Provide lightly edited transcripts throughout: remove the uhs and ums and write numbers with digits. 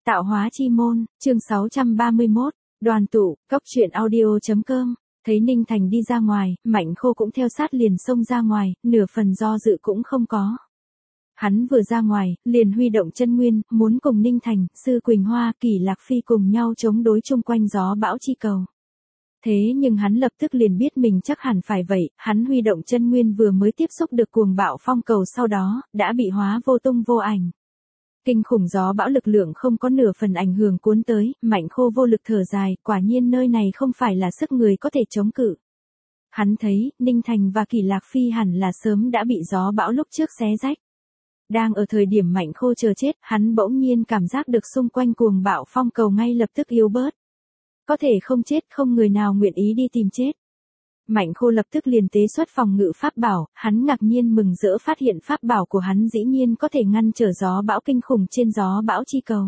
Tạo hóa chi môn, chương 631, đoàn tụ, cốc truyện audio.com. Thấy Ninh Thành đi ra ngoài, Mạnh Khô cũng theo sát liền xông ra ngoài, nửa phần do dự cũng không có. Hắn vừa ra ngoài, liền huy động chân nguyên, muốn cùng Ninh Thành, Sư Quỳnh Hoa, Kỷ Lạc Phi cùng nhau chống đối chung quanh gió bão chi cầu. Thế nhưng hắn lập tức liền biết mình chắc hẳn phải vậy, hắn huy động chân nguyên vừa mới tiếp xúc được cuồng bạo phong cầu sau đó, đã bị hóa vô tung vô ảnh. Kinh khủng gió bão lực lượng không có nửa phần ảnh hưởng cuốn tới, Mạnh Khô vô lực thở dài, quả nhiên nơi này không phải là sức người có thể chống cự. Hắn thấy, Ninh Thành và Kỷ Lạc Phi hẳn là sớm đã bị gió bão lúc trước xé rách. Đang ở thời điểm Mạnh Khô chờ chết, hắn bỗng nhiên cảm giác được xung quanh cuồng bạo phong cầu ngay lập tức yếu bớt. Có thể không chết, không người nào nguyện ý đi tìm chết. Mạnh Khô lập tức liền tế xuất phòng ngự pháp bảo, hắn ngạc nhiên mừng rỡ phát hiện pháp bảo của hắn dĩ nhiên có thể ngăn trở gió bão kinh khủng trên gió bão chi cầu.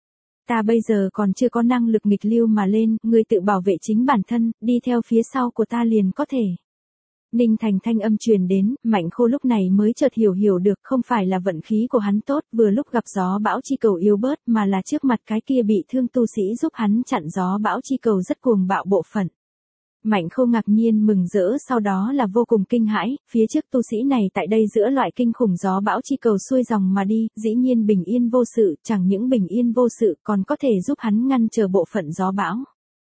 Ta bây giờ còn chưa có năng lực nghịch lưu mà lên, người tự bảo vệ chính bản thân, đi theo phía sau của ta liền có thể. Ninh Thành thanh âm truyền đến, Mạnh Khô lúc này mới chợt hiểu được không phải là vận khí của hắn tốt vừa lúc gặp gió bão chi cầu yếu bớt mà là trước mặt cái kia bị thương tu sĩ giúp hắn chặn gió bão chi cầu rất cuồng bạo bộ phận. Mạnh Khô ngạc nhiên mừng rỡ sau đó là vô cùng kinh hãi, phía trước tu sĩ này tại đây giữa loại kinh khủng gió bão chi cầu xuôi dòng mà đi, dĩ nhiên bình yên vô sự, chẳng những bình yên vô sự còn có thể giúp hắn ngăn trở bộ phận gió bão.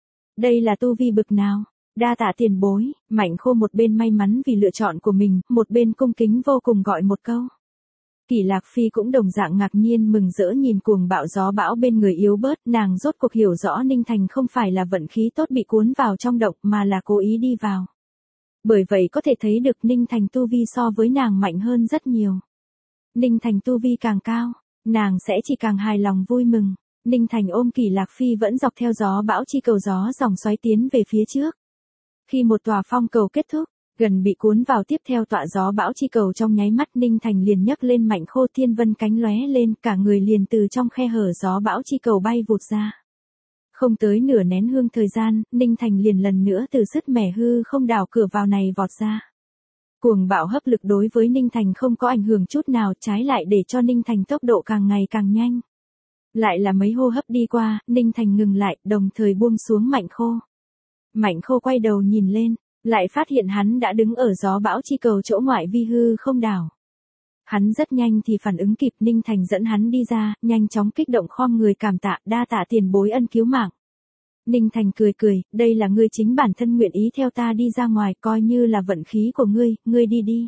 Đây là tu vi bực nào? Đa tạ tiền bối, Mạnh Khô một bên may mắn vì lựa chọn của mình, một bên cung kính vô cùng gọi một câu. Kỷ Lạc Phi cũng đồng dạng ngạc nhiên mừng rỡ nhìn cuồng bạo gió bão bên người yếu bớt, nàng rốt cuộc hiểu rõ Ninh Thành không phải là vận khí tốt bị cuốn vào trong động mà là cố ý đi vào. Bởi vậy có thể thấy được Ninh Thành tu vi so với nàng mạnh hơn rất nhiều. Ninh Thành tu vi càng cao, nàng sẽ chỉ càng hài lòng vui mừng. Ninh Thành ôm Kỷ Lạc Phi vẫn dọc theo gió bão chi cầu gió dòng xoáy tiến về phía trước. Khi một tòa phong cầu kết thúc, gần bị cuốn vào tiếp theo tọa gió bão chi cầu trong nháy mắt Ninh Thành liền nhấc lên Mạnh Khô thiên vân cánh lóe lên cả người liền từ trong khe hở gió bão chi cầu bay vụt ra. Không tới nửa nén hương thời gian, Ninh Thành liền lần nữa từ sứt mẻ hư không đảo cửa vào này vọt ra. Cuồng bạo hấp lực đối với Ninh Thành không có ảnh hưởng chút nào trái lại để cho Ninh Thành tốc độ càng ngày càng nhanh. Lại là mấy hô hấp đi qua, Ninh Thành ngừng lại đồng thời buông xuống Mạnh Khô. Mạnh Khô quay đầu nhìn lên, lại phát hiện hắn đã đứng ở gió bão chi cầu chỗ ngoại vi hư không đảo. Hắn rất nhanh thì phản ứng kịp Ninh Thành dẫn hắn đi ra, nhanh chóng kích động khom người cảm tạ đa tạ tiền bối ân cứu mạng. Ninh Thành cười, đây là ngươi chính bản thân nguyện ý theo ta đi ra ngoài coi như là vận khí của ngươi đi đi.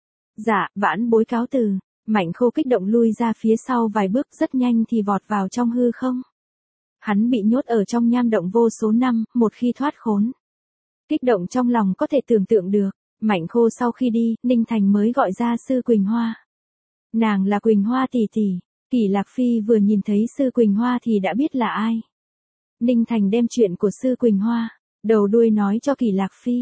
Dạ, vãn bối cáo từ. Mạnh Khô kích động lui ra phía sau vài bước rất nhanh thì vọt vào trong hư không. Hắn bị nhốt ở trong nham động vô số năm, một khi thoát khốn. Kích động trong lòng có thể tưởng tượng được, Mạnh Khô sau khi đi, Ninh Thành mới gọi ra Sư Quỳnh Hoa. Nàng là Quỳnh Hoa tỷ tỷ, Kỷ Lạc Phi vừa nhìn thấy Sư Quỳnh Hoa thì đã biết là ai. Ninh Thành đem chuyện của Sư Quỳnh Hoa, đầu đuôi nói cho Kỷ Lạc Phi,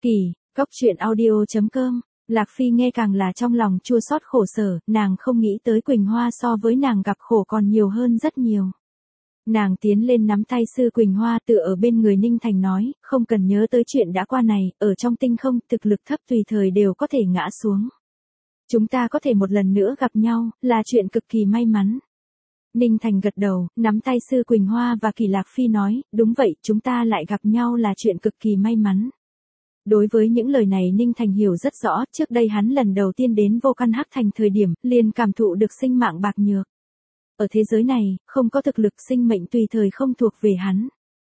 cốc truyện audio.com. Lạc Phi nghe càng là trong lòng chua xót khổ sở, nàng không nghĩ tới Quỳnh Hoa so với nàng gặp khổ còn nhiều hơn rất nhiều. Nàng tiến lên nắm tay Sư Quỳnh Hoa tựa ở bên người Ninh Thành nói, không cần nhớ tới chuyện đã qua này, ở trong tinh không, thực lực thấp tùy thời đều có thể ngã xuống. Chúng ta có thể một lần nữa gặp nhau, là chuyện cực kỳ may mắn. Ninh Thành gật đầu, nắm tay Sư Quỳnh Hoa và Kỷ Lạc Phi nói, đúng vậy, chúng ta lại gặp nhau là chuyện cực kỳ may mắn. Đối với những lời này Ninh Thành hiểu rất rõ, trước đây hắn lần đầu tiên đến Vô Căn Hắc Thành thời điểm, liền cảm thụ được sinh mạng bạc nhược. Ở thế giới này, không có thực lực sinh mệnh tùy thời không thuộc về hắn.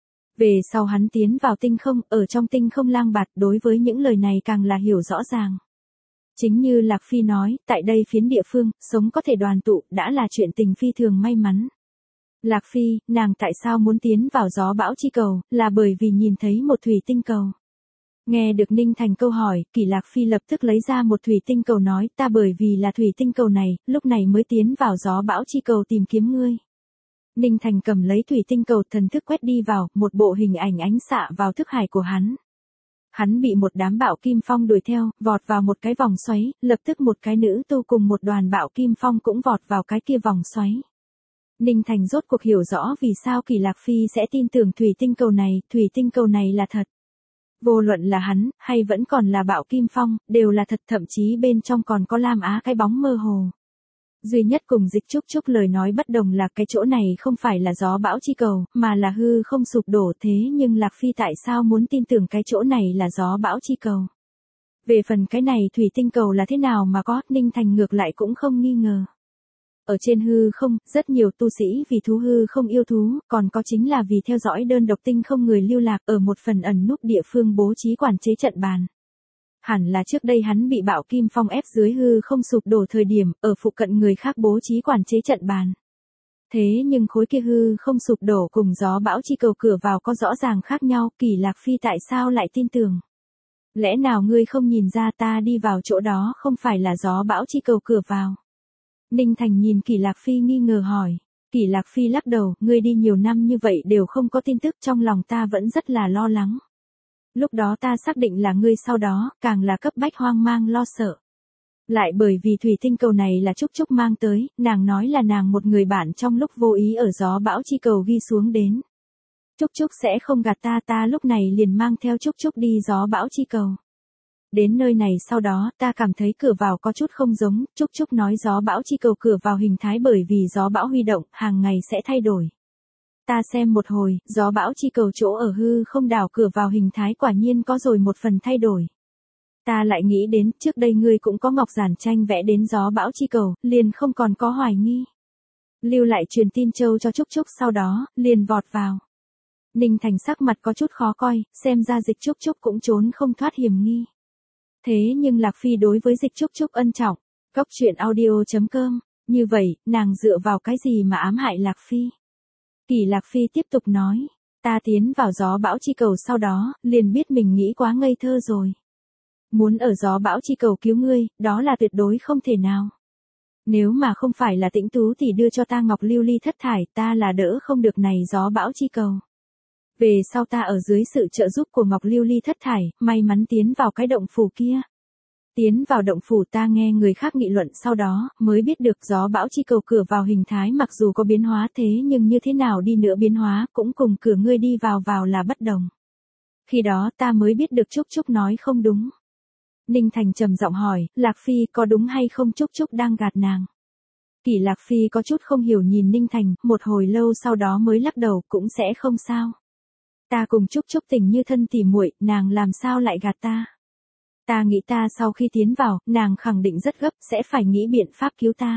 Về sau hắn tiến vào tinh không, ở trong tinh không lang bạt đối với những lời này càng là hiểu rõ ràng. Chính như Lạc Phi nói, tại đây phiến địa phương, sống có thể đoàn tụ, đã là chuyện tình phi thường may mắn. Lạc Phi, nàng tại sao muốn tiến vào gió bão chi cầu, là bởi vì nhìn thấy một thủy tinh cầu. Nghe được Ninh Thành câu hỏi, Kỷ Lạc Phi lập tức lấy ra một thủy tinh cầu nói, ta bởi vì là thủy tinh cầu này, lúc này mới tiến vào gió bão chi cầu tìm kiếm ngươi. Ninh Thành cầm lấy thủy tinh cầu thần thức quét đi vào, một bộ hình ảnh ánh xạ vào thức hải của hắn. Hắn bị một đám bạo kim phong đuổi theo, vọt vào một cái vòng xoáy, lập tức một cái nữ tu cùng một đoàn bạo kim phong cũng vọt vào cái kia vòng xoáy. Ninh Thành rốt cuộc hiểu rõ vì sao Kỷ Lạc Phi sẽ tin tưởng thủy tinh cầu này là thật. Vô luận là hắn, hay vẫn còn là bạo kim phong, đều là thật thậm chí bên trong còn có lam á cái bóng mơ hồ. Duy nhất cùng Dịch Trúc Trúc lời nói bất đồng là cái chỗ này không phải là gió bão chi cầu, mà là hư không sụp đổ, thế nhưng Lạc Phi tại sao muốn tin tưởng cái chỗ này là gió bão chi cầu. Về phần cái này thủy tinh cầu là thế nào mà có, Ninh Thành ngược lại cũng không nghi ngờ. Ở trên hư không, rất nhiều tu sĩ vì thú hư không yêu thú, còn có chính là vì theo dõi đơn độc tinh không người lưu lạc ở một phần ẩn núp địa phương bố trí quản chế trận bàn. Hẳn là trước đây hắn bị bạo kim phong ép dưới hư không sụp đổ thời điểm, ở phụ cận người khác bố trí quản chế trận bàn. Thế nhưng khối kia hư không sụp đổ cùng gió bão chi cầu cửa vào có rõ ràng khác nhau, Kỳ Lạc Phi tại sao lại tin tưởng? Lẽ nào ngươi không nhìn ra ta đi vào chỗ đó không phải là gió bão chi cầu cửa vào? Ninh Thành nhìn Kỳ Lạc Phi nghi ngờ hỏi. Kỳ Lạc Phi lắc đầu, ngươi đi nhiều năm như vậy đều không có tin tức, trong lòng ta vẫn rất là lo lắng. Lúc đó ta xác định là ngươi, sau đó, càng là cấp bách hoang mang lo sợ. Lại bởi vì thủy tinh cầu này là Trúc Trúc mang tới, nàng nói là nàng một người bạn trong lúc vô ý ở gió bão chi cầu ghi xuống đến. Trúc Trúc sẽ không gạt ta lúc này liền mang theo Trúc Trúc đi gió bão chi cầu. Đến nơi này sau đó, ta cảm thấy cửa vào có chút không giống, Trúc Trúc nói gió bão chi cầu cửa vào hình thái bởi vì gió bão huy động, hàng ngày sẽ thay đổi. Ta xem một hồi, gió bão chi cầu chỗ ở hư không đảo cửa vào hình thái quả nhiên có rồi một phần thay đổi. Ta lại nghĩ đến, trước đây ngươi cũng có ngọc giản tranh vẽ đến gió bão chi cầu, liền không còn có hoài nghi. Lưu lại truyền tin châu cho Trúc Trúc, sau đó, liền vọt vào. Ninh Thành sắc mặt có chút khó coi, xem ra Dịch Trúc Trúc cũng trốn không thoát hiểm nghi. Thế nhưng Lạc Phi đối với Dịch Trúc Trúc ân trọng. Góc truyện audio.com, như vậy, nàng dựa vào cái gì mà ám hại Lạc Phi? Kỳ Lạc Phi tiếp tục nói, ta tiến vào gió bão chi cầu sau đó, liền biết mình nghĩ quá ngây thơ rồi. Muốn ở gió bão chi cầu cứu ngươi, đó là tuyệt đối không thể nào. Nếu mà không phải là Tĩnh Tú thì đưa cho ta ngọc lưu ly thất thải, ta là đỡ không được này gió bão chi cầu. Về sau ta ở dưới sự trợ giúp của ngọc lưu ly thất thải, may mắn tiến vào cái động phủ kia. Tiến vào động phủ ta nghe người khác nghị luận, sau đó, mới biết được gió bão chi cầu cửa vào hình thái mặc dù có biến hóa, thế nhưng như thế nào đi nữa biến hóa, cũng cùng cửa ngươi đi vào là bất đồng. Khi đó ta mới biết được Trúc Trúc nói không đúng. Ninh Thành trầm giọng hỏi, Lạc Phi có đúng hay không, Trúc Trúc đang gạt nàng? Kỳ Lạc Phi có chút không hiểu nhìn Ninh Thành, một hồi lâu sau đó mới lắc đầu, cũng sẽ không sao. Ta cùng Trúc Trúc tình như thân tỉ muội, nàng làm sao lại gạt ta? Ta nghĩ ta sau khi tiến vào, nàng khẳng định rất gấp, sẽ phải nghĩ biện pháp cứu ta.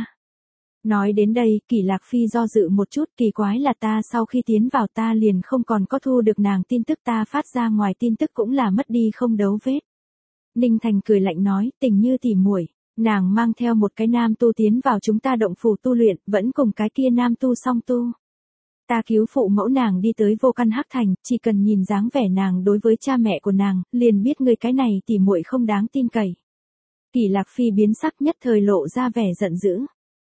Nói đến đây, Kỳ Lạc Phi do dự một chút, kỳ quái là ta sau khi tiến vào ta liền không còn có thu được nàng tin tức, ta phát ra ngoài tin tức cũng là mất đi không dấu vết. Ninh Thành cười lạnh nói, tình như tỉ muội, nàng mang theo một cái nam tu tiến vào chúng ta động phủ tu luyện, vẫn cùng cái kia nam tu song tu. Ta cứu phụ mẫu nàng đi tới Vô Căn Hắc Thành, chỉ cần nhìn dáng vẻ nàng đối với cha mẹ của nàng, liền biết người cái này tỉ muội không đáng tin cậy. Kỳ Lạc Phi biến sắc, nhất thời lộ ra vẻ giận dữ.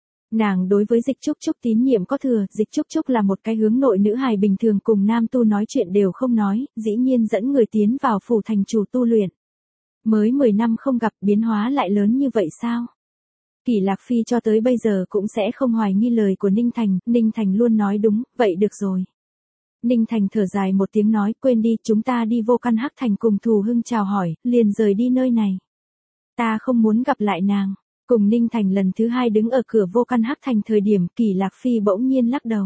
Nàng đối với Dịch Trúc Trúc tín nhiệm có thừa, Dịch Trúc Trúc là một cái hướng nội nữ hài bình thường, cùng nam tu nói chuyện đều không nói, dĩ nhiên dẫn người tiến vào phủ thành chủ tu luyện. Mới 10 năm không gặp, biến hóa lại lớn như vậy sao? Kỳ Lạc Phi cho tới bây giờ cũng sẽ không hoài nghi lời của Ninh Thành luôn nói đúng, vậy được rồi. Ninh Thành thở dài một tiếng nói, quên đi, chúng ta đi Vô Căn Hắc Thành cùng Thù Hưng chào hỏi, liền rời đi nơi này. Ta không muốn gặp lại nàng. Cùng Ninh Thành lần thứ hai đứng ở cửa Vô Căn Hắc Thành thời điểm, Kỳ Lạc Phi bỗng nhiên lắc đầu.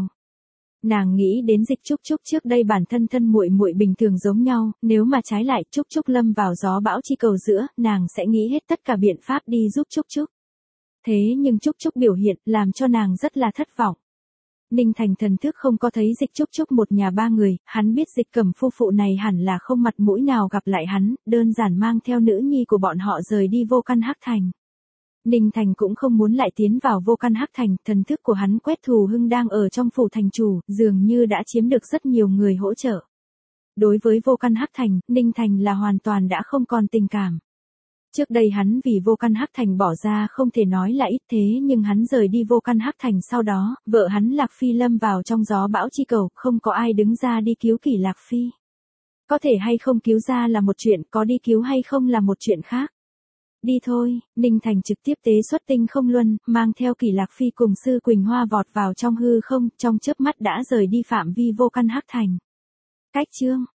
Nàng nghĩ đến Dịch Trúc Trúc trước đây bản thân muội muội bình thường giống nhau, nếu mà trái lại Trúc Trúc lâm vào gió bão chi cầu giữa, nàng sẽ nghĩ hết tất cả biện pháp đi giúp Trúc Trúc. Thế nhưng Trúc Trúc biểu hiện làm cho nàng rất là thất vọng. Ninh Thành thần thức không có thấy Dịch Trúc Trúc một nhà ba người, hắn biết Dịch Cẩm phu phụ này hẳn là không mặt mũi nào gặp lại hắn, đơn giản mang theo nữ nhi của bọn họ rời đi Vô Căn Hắc Thành. Ninh Thành cũng không muốn lại tiến vào Vô Căn Hắc Thành, thần thức của hắn quét Thù Hưng đang ở trong phủ thành chủ, dường như đã chiếm được rất nhiều người hỗ trợ. Đối với Vô Căn Hắc Thành, Ninh Thành là hoàn toàn đã không còn tình cảm. Trước đây hắn vì Vô Căn Hắc Thành bỏ ra không thể nói là ít, thế nhưng hắn rời đi Vô Căn Hắc Thành sau đó, vợ hắn Lạc Phi lâm vào trong gió bão chi cầu, không có ai đứng ra đi cứu Kỳ Lạc Phi. Có thể hay không cứu ra là một chuyện, có đi cứu hay không là một chuyện khác. Đi thôi, Ninh Thành trực tiếp tế xuất tinh không luân, mang theo Kỳ Lạc Phi cùng Sư Quỳnh Hoa vọt vào trong hư không, trong chớp mắt đã rời đi phạm vi Vô Căn Hắc Thành. Cách chương